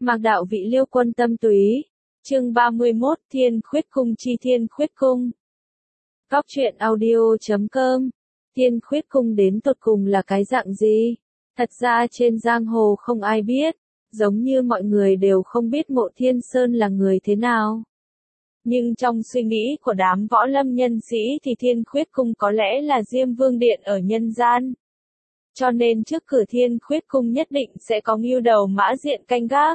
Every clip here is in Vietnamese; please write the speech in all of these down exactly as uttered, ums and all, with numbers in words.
Mạc đạo vị Liêu quân tâm túy. Chương ba mươi mốt, Thiên Khuyết Cung chi Thiên Khuyết Cung. Góc truyện audio chấm com. Thiên Khuyết Cung đến tột cùng là cái dạng gì? Thật ra trên giang hồ không ai biết, giống như mọi người đều không biết Mộ Thiên Sơn là người thế nào. Nhưng trong suy nghĩ của đám võ lâm nhân sĩ thì Thiên Khuyết Cung có lẽ là Diêm Vương Điện ở nhân gian. Cho nên trước cửa Thiên Khuyết Cung nhất định sẽ có ngưu đầu mã diện canh gác.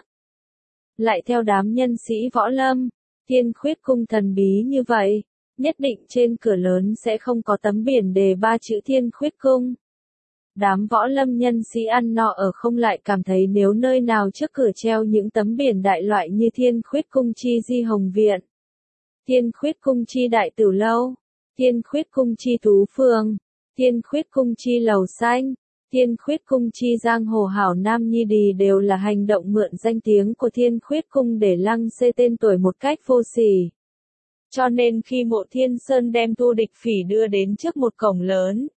Lại theo đám nhân sĩ võ lâm, Thiên Khuyết Cung thần bí như vậy, nhất định trên cửa lớn sẽ không có tấm biển đề ba chữ Thiên Khuyết Cung. Đám võ lâm nhân sĩ ăn no ở không lại cảm thấy nếu nơi nào trước cửa treo những tấm biển đại loại như Thiên Khuyết Cung chi Di Hồng Viện, Thiên Khuyết Cung chi Đại Tử Lâu, Thiên Khuyết Cung chi Tú Phường, Thiên Khuyết Cung chi Lầu Xanh, Thiên Khuyết Cung chi Giang Hồ Hảo Nam Nhi Đì đều là hành động mượn danh tiếng của Thiên Khuyết Cung để lăng xê tên tuổi một cách vô sỉ. Cho nên khi Mộ Thiên Sơn đem Thu Địch Phỉ đưa đến trước một cổng lớn,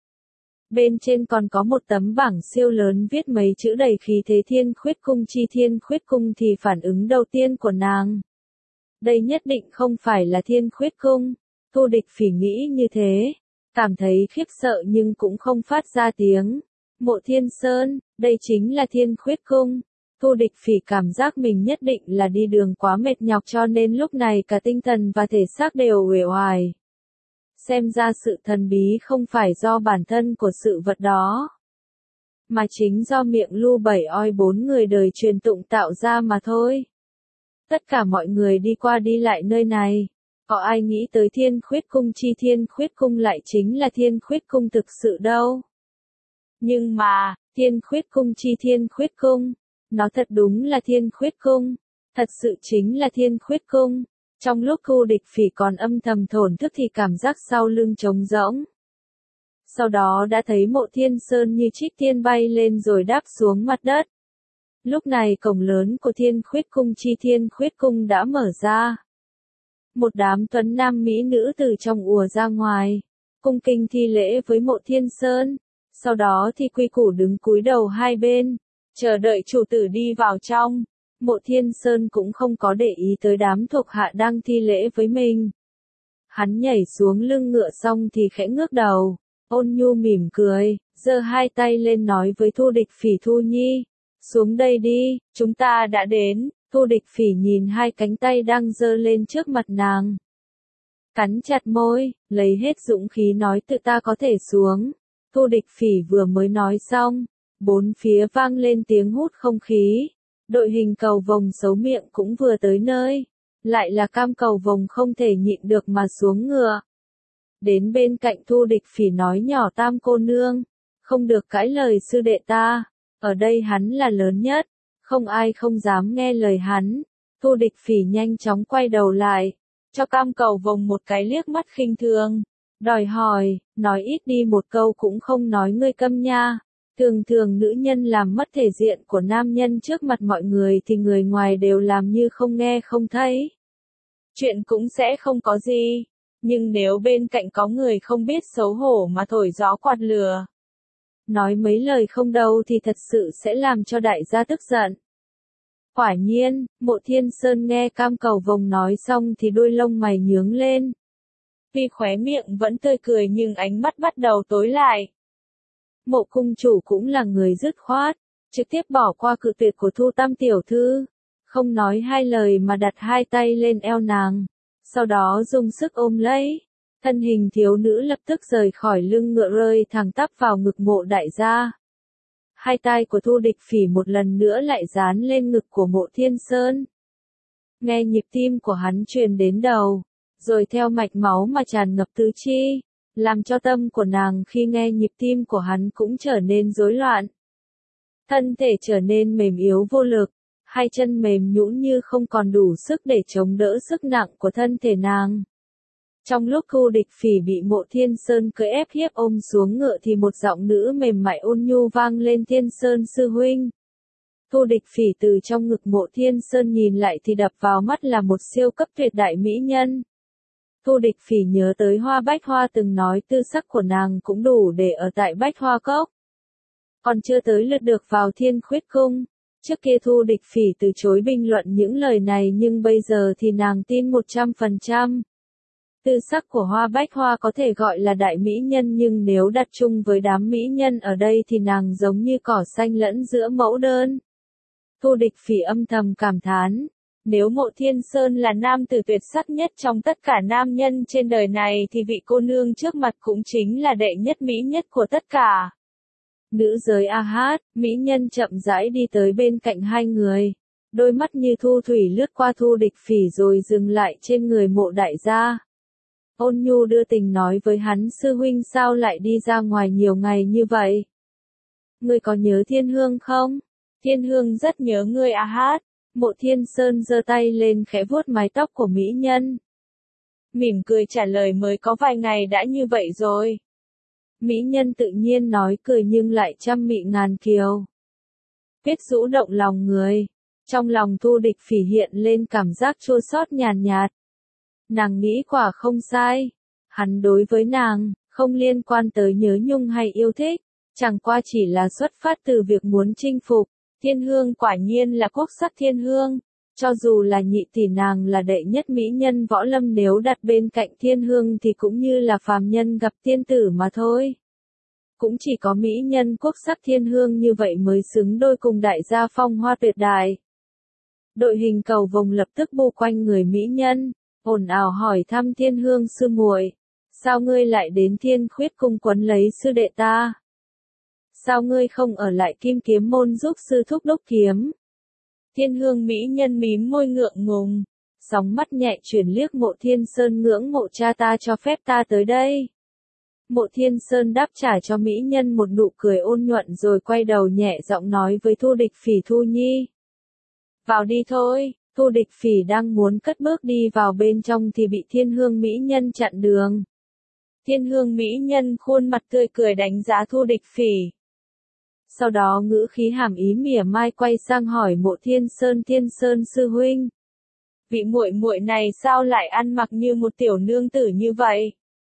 bên trên còn có một tấm bảng siêu lớn viết mấy chữ đầy khí thế Thiên Khuyết Cung chi Thiên Khuyết Cung thì phản ứng đầu tiên của nàng: đây nhất định không phải là Thiên Khuyết Cung. Thu Địch Phỉ nghĩ như thế, cảm thấy khiếp sợ nhưng cũng không phát ra tiếng. Mộ Thiên Sơn, đây chính là Thiên Khuyết Cung. Thu Địch Phỉ cảm giác mình nhất định là đi đường quá mệt nhọc cho nên lúc này cả tinh thần và thể xác đều uể oải. Xem ra sự thần bí không phải do bản thân của sự vật đó, mà chính do miệng lu bảy oi bốn người đời truyền tụng tạo ra mà thôi. Tất cả mọi người đi qua đi lại nơi này, có ai nghĩ tới Thiên Khuyết Cung chi Thiên Khuyết Cung lại chính là Thiên Khuyết Cung thực sự đâu. Nhưng mà, Thiên Khuyết Cung chi Thiên Khuyết Cung, nó thật đúng là Thiên Khuyết Cung, thật sự chính là Thiên Khuyết Cung. Trong lúc Thu Địch Phỉ còn âm thầm thổn thức thì cảm giác sau lưng trống rỗng. Sau đó đã thấy Mộ Thiên Sơn như trích tiên bay lên rồi đáp xuống mặt đất. Lúc này cổng lớn của Thiên Khuyết Cung chi Thiên Khuyết Cung đã mở ra. Một đám tuấn nam mỹ nữ từ trong ùa ra ngoài, cung kính thi lễ với Mộ Thiên Sơn. Sau đó thì quy củ đứng cúi đầu hai bên, chờ đợi chủ tử đi vào trong. Mộ Thiên Sơn cũng không có để ý tới đám thuộc hạ đang thi lễ với mình. Hắn nhảy xuống lưng ngựa xong thì khẽ ngước đầu, ôn nhu mỉm cười, giơ hai tay lên nói với Thu Địch Phỉ: Thu Nhi, xuống đây đi, chúng ta đã đến. Thu Địch Phỉ nhìn hai cánh tay đang giơ lên trước mặt nàng, cắn chặt môi, lấy hết dũng khí nói: tự ta có thể xuống. Thu Địch Phỉ vừa mới nói xong, bốn phía vang lên tiếng hút không khí. Đội hình cầu vồng xấu miệng cũng vừa tới nơi, lại là Cam Cầu Vồng không thể nhịn được mà xuống ngựa. Đến bên cạnh Thu Địch Phỉ nói nhỏ: Tam cô nương, không được cãi lời sư đệ ta, ở đây hắn là lớn nhất, không ai không dám nghe lời hắn. Thu Địch Phỉ nhanh chóng quay đầu lại, cho Cam Cầu Vồng một cái liếc mắt khinh thường, đòi hỏi, nói ít đi một câu cũng không nói ngươi câm nha. Thường thường nữ nhân làm mất thể diện của nam nhân trước mặt mọi người thì người ngoài đều làm như không nghe không thấy. Chuyện cũng sẽ không có gì, nhưng nếu bên cạnh có người không biết xấu hổ mà thổi gió quạt lửa, nói mấy lời không đâu thì thật sự sẽ làm cho đại gia tức giận. Quả nhiên, Mộ Thiên Sơn nghe Cam Cầu Vồng nói xong thì đôi lông mày nhướng lên. Tuy khóe miệng vẫn tươi cười nhưng ánh mắt bắt đầu tối lại. Mộ cung chủ cũng là người dứt khoát, trực tiếp bỏ qua cự tuyệt của Thu Tam tiểu thư, không nói hai lời mà đặt hai tay lên eo nàng, sau đó dùng sức ôm lấy. Thân hình thiếu nữ lập tức rời khỏi lưng ngựa rơi thẳng tắp vào ngực Mộ đại gia. Hai tay của Thu Địch Phỉ một lần nữa lại dán lên ngực của Mộ Thiên Sơn. Nghe nhịp tim của hắn truyền đến đầu, rồi theo mạch máu mà tràn ngập tứ chi, làm cho tâm của nàng khi nghe nhịp tim của hắn cũng trở nên rối loạn. Thân thể trở nên mềm yếu vô lực, hai chân mềm nhũn như không còn đủ sức để chống đỡ sức nặng của thân thể nàng. Trong lúc Thu Địch Phỉ bị Mộ Thiên Sơn cưỡi ép hiếp ôm xuống ngựa thì một giọng nữ mềm mại ôn nhu vang lên: Thiên Sơn sư huynh. Thu Địch Phỉ từ trong ngực Mộ Thiên Sơn nhìn lại thì đập vào mắt là một siêu cấp tuyệt đại mỹ nhân. Thu Địch Phỉ nhớ tới Hoa Bách Hoa từng nói tư sắc của nàng cũng đủ để ở tại Bách Hoa Cốc. Còn chưa tới lượt được vào Thiên Khuyết Cung, Trước kia Thu Địch Phỉ từ chối bình luận những lời này nhưng bây giờ thì nàng tin một trăm phần trăm. Tư sắc của Hoa Bách Hoa có thể gọi là đại mỹ nhân nhưng nếu đặt chung với đám mỹ nhân ở đây thì nàng giống như cỏ xanh lẫn giữa mẫu đơn. Thu Địch Phỉ âm thầm cảm thán, nếu Mộ Thiên Sơn là nam tử tuyệt sắc nhất trong tất cả nam nhân trên đời này thì vị cô nương trước mặt cũng chính là đệ nhất mỹ nhất của tất cả. Nữ giới a hát, mỹ nhân chậm rãi đi tới bên cạnh hai người. Đôi mắt như thu thủy lướt qua Thu Địch Phỉ rồi dừng lại trên người Mộ đại gia. Ôn nhu đưa tình nói với hắn, sư huynh sao lại đi ra ngoài nhiều ngày như vậy? Ngươi có nhớ Thiên Hương không? Thiên Hương rất nhớ ngươi a hát. Mộ Thiên Sơn giơ tay lên khẽ vuốt mái tóc của mỹ nhân. Mỉm cười trả lời, mới có vài ngày đã như vậy rồi. Mỹ nhân tự nhiên nói cười nhưng lại trăm mị ngàn kiều. Biết rũ động lòng người. Trong lòng Thu Địch Phỉ hiện lên cảm giác chua xót nhàn nhạt. Nàng nghĩ quả không sai. Hắn đối với nàng, không liên quan tới nhớ nhung hay yêu thích. Chẳng qua chỉ là xuất phát từ việc muốn chinh phục. Thiên Hương quả nhiên là quốc sắc thiên hương. Cho dù là nhị tỷ nàng là đệ nhất mỹ nhân võ lâm, nếu đặt bên cạnh Thiên Hương thì cũng như là phàm nhân gặp tiên tử mà thôi. Cũng chỉ có mỹ nhân quốc sắc thiên hương như vậy mới xứng đôi cùng đại gia phong hoa tuyệt đại. Đội hình cầu vồng lập tức bu quanh người mỹ nhân, ồn ào hỏi thăm Thiên Hương sư muội, sao ngươi lại đến Thiên Khuyết cung quấn lấy sư đệ ta? Sao ngươi không ở lại Kim Kiếm môn giúp sư thúc đúc kiếm? Thiên Hương mỹ nhân mím môi ngượng ngùng, sóng mắt nhẹ chuyển liếc Mộ Thiên Sơn, ngưỡng mộ cha ta cho phép ta tới đây. Mộ Thiên Sơn đáp trả cho mỹ nhân một nụ cười ôn nhuận rồi quay đầu nhẹ giọng nói với Thu Địch Phỉ, Thu Nhi. Vào đi thôi. Thu Địch Phỉ đang muốn cất bước đi vào bên trong thì bị Thiên Hương mỹ nhân chặn đường. Thiên Hương mỹ nhân khuôn mặt tươi cười đánh giá Thu Địch Phỉ. Sau đó ngữ khí hàm ý mỉa mai quay sang hỏi Mộ Thiên Sơn, Thiên Sơn sư huynh, vị muội muội này sao lại ăn mặc như một tiểu nương tử như vậy?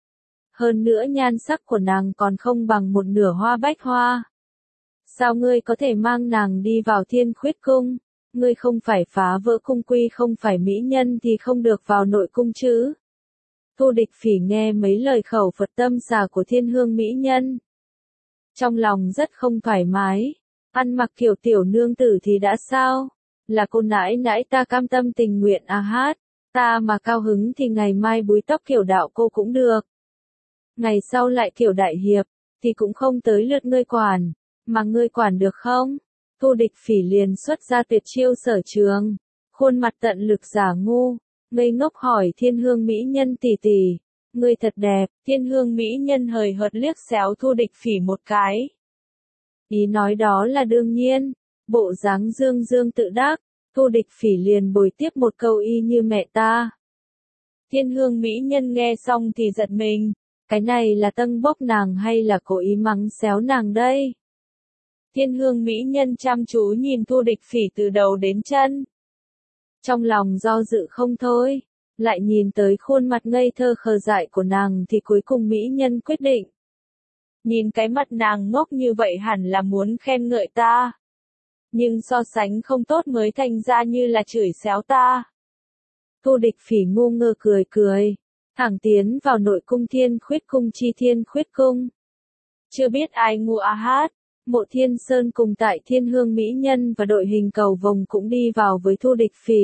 Hơn nữa nhan sắc của nàng còn không bằng một nửa Hoa Bách Hoa. Sao ngươi có thể mang nàng đi vào Thiên Khuyết cung? Ngươi không phải phá vỡ cung quy, không phải mỹ nhân thì không được vào nội cung chứ? Thu Địch Phỉ nghe mấy lời khẩu Phật tâm xà của Thiên Hương mỹ nhân. Trong lòng rất không thoải mái. Ăn mặc kiểu tiểu nương tử thì đã sao? Là cô nãi nãi ta cam tâm tình nguyện a hát. Ta mà cao hứng thì ngày mai búi tóc kiểu đạo cô cũng được. Ngày sau lại kiểu đại hiệp, thì cũng không tới lượt ngươi quản. Mà ngươi quản được không? Thu Địch Phỉ liền xuất ra tuyệt chiêu sở trường. Khuôn mặt tận lực giả ngu. Ngây ngốc hỏi Thiên Hương mỹ nhân tỷ tỷ. Ngươi thật đẹp. Thiên Hương mỹ nhân hời hợt liếc xéo Thu Địch Phỉ một cái. Ý nói đó là đương nhiên. Bộ dáng dương dương tự đắc. Thu Địch Phỉ liền bồi tiếp một câu y như mẹ ta. Thiên Hương mỹ nhân nghe xong thì giật mình. Cái này là tâng bốc nàng hay là cố ý mắng xéo nàng đây? Thiên Hương mỹ nhân chăm chú nhìn Thu Địch Phỉ từ đầu đến chân. Trong lòng do dự không thôi, lại nhìn tới khuôn mặt ngây thơ khờ dại của nàng thì cuối cùng mỹ nhân quyết định. Nhìn cái mặt nàng ngốc như vậy hẳn là muốn khen ngợi ta. Nhưng so sánh không tốt mới thành ra như là chửi xéo ta. Thu Địch Phỉ ngu ngơ cười cười, thẳng tiến vào nội cung Thiên Khuyết cung chi Thiên Khuyết cung. Chưa biết ai ngu a hát. Mộ Thiên Sơn cùng tại Thiên Hương mỹ nhân và đội hình cầu vồng cũng đi vào với Thu Địch Phỉ.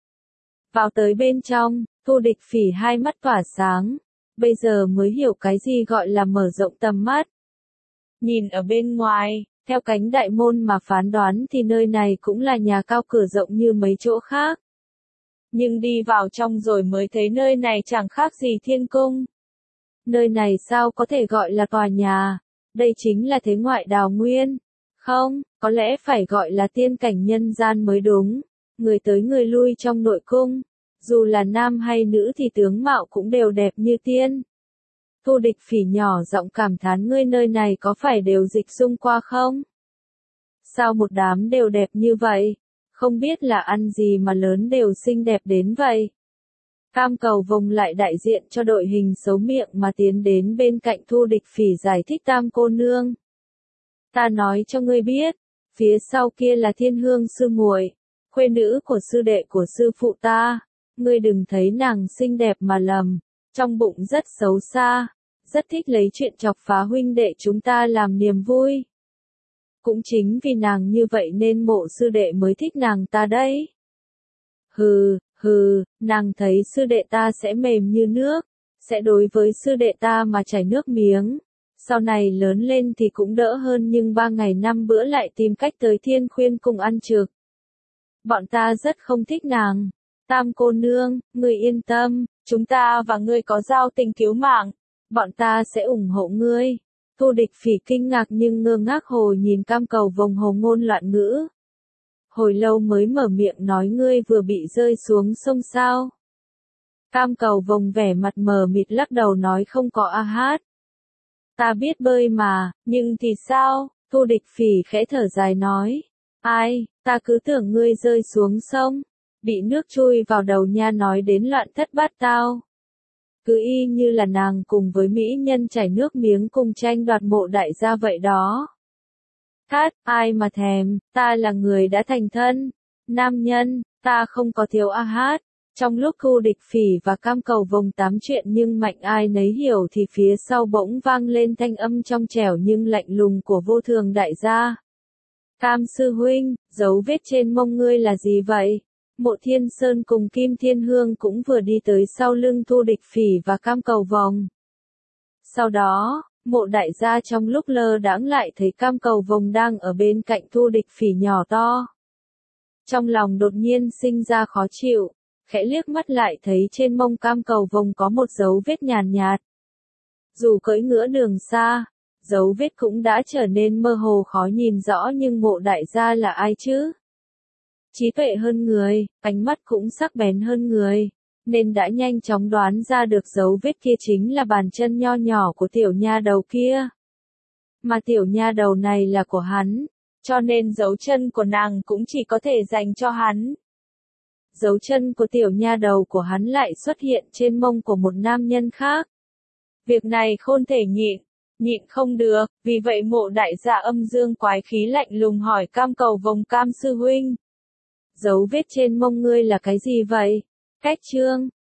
Vào tới bên trong, Thu Địch Phỉ hai mắt tỏa sáng, bây giờ mới hiểu cái gì gọi là mở rộng tầm mắt. Nhìn ở bên ngoài, theo cánh đại môn mà phán đoán thì nơi này cũng là nhà cao cửa rộng như mấy chỗ khác. Nhưng đi vào trong rồi mới thấy nơi này chẳng khác gì thiên cung. Nơi này sao có thể gọi là tòa nhà? Đây chính là thế ngoại đào nguyên. Không, có lẽ phải gọi là tiên cảnh nhân gian mới đúng. Người tới người lui trong nội cung. Dù là nam hay nữ thì tướng mạo cũng đều đẹp như tiên. Thu Địch Phỉ nhỏ giọng cảm thán, ngươi nơi này có phải đều dịch dung qua không? Sao một đám đều đẹp như vậy? Không biết là ăn gì mà lớn đều xinh đẹp đến vậy? Cam cầu vồng lại đại diện cho đội hình xấu miệng mà tiến đến bên cạnh Thu Địch Phỉ giải thích, tam cô nương. Ta nói cho ngươi biết, Phía sau kia là Thiên Hương sư muội, khuê nữ của sư đệ của sư phụ ta. Ngươi đừng thấy nàng xinh đẹp mà lầm, trong bụng rất xấu xa, rất thích lấy chuyện chọc phá huynh đệ chúng ta làm niềm vui. Cũng chính vì nàng như vậy nên mộ sư đệ mới thích nàng ta đấy. Hừ, hừ, nàng thấy sư đệ ta sẽ mềm như nước, sẽ đối với sư đệ ta mà chảy nước miếng. Sau này lớn lên thì cũng đỡ hơn nhưng ba ngày năm bữa lại tìm cách tới Thiên Khuyên cùng ăn trực. Bọn ta rất không thích nàng. Tam cô nương, ngươi yên tâm, chúng ta và ngươi có giao tình cứu mạng. Bọn ta sẽ ủng hộ ngươi. Thu Địch Phỉ kinh ngạc nhưng ngơ ngác hồi nhìn Cam Cầu Vồng hồ ngôn loạn ngữ. Hồi lâu mới mở miệng nói ngươi vừa bị rơi xuống sông sao. Cam Cầu Vồng vẻ mặt mờ mịt lắc đầu nói không có a hát. Ta biết bơi mà, nhưng thì sao? Thu Địch Phỉ khẽ thở dài nói. Ai, ta cứ tưởng ngươi rơi xuống sông, bị nước chui vào đầu nha nói đến loạn thất bát tao. Cứ y như là nàng cùng với mỹ nhân chảy nước miếng cùng tranh đoạt mộ đại gia vậy đó. Hát, ai mà thèm, ta là người đã thành thân, nam nhân, ta không có thiếu a hát. Trong lúc Thu Địch Phỉ và Cam Cầu Vồng tám chuyện nhưng mạnh ai nấy hiểu thì phía sau bỗng vang lên thanh âm trong trẻo nhưng lạnh lùng của Vô Thường đại gia. Cam sư huynh, dấu vết trên mông ngươi là gì vậy? Mộ Thiên Sơn cùng Kim Thiên Hương cũng vừa đi tới sau lưng Thu Địch Phỉ và Cam Cầu Vồng. Sau đó, mộ đại gia trong lúc lơ đãng lại thấy Cam Cầu Vồng đang ở bên cạnh Thu Địch Phỉ nhỏ to. Trong lòng đột nhiên sinh ra khó chịu, khẽ liếc mắt lại thấy trên mông Cam Cầu Vồng có một dấu vết nhàn nhạt. Dù cưỡi ngựa đường xa, dấu vết cũng đã trở nên mơ hồ khó nhìn rõ nhưng mộ đại gia là ai chứ? Trí tuệ hơn người, ánh mắt cũng sắc bén hơn người, nên đã nhanh chóng đoán ra được dấu vết kia chính là bàn chân nho nhỏ của tiểu nha đầu kia. Mà tiểu nha đầu này là của hắn, cho nên dấu chân của nàng cũng chỉ có thể dành cho hắn. Dấu chân của tiểu nha đầu của hắn lại xuất hiện trên mông của một nam nhân khác. Việc này không thể nhịn, nhịn không được, vì vậy mộ đại gia âm dương quái khí lạnh lùng hỏi Cam Cầu Vồng Cam sư huynh. Dấu vết trên mông ngươi là cái gì vậy? Cách trương,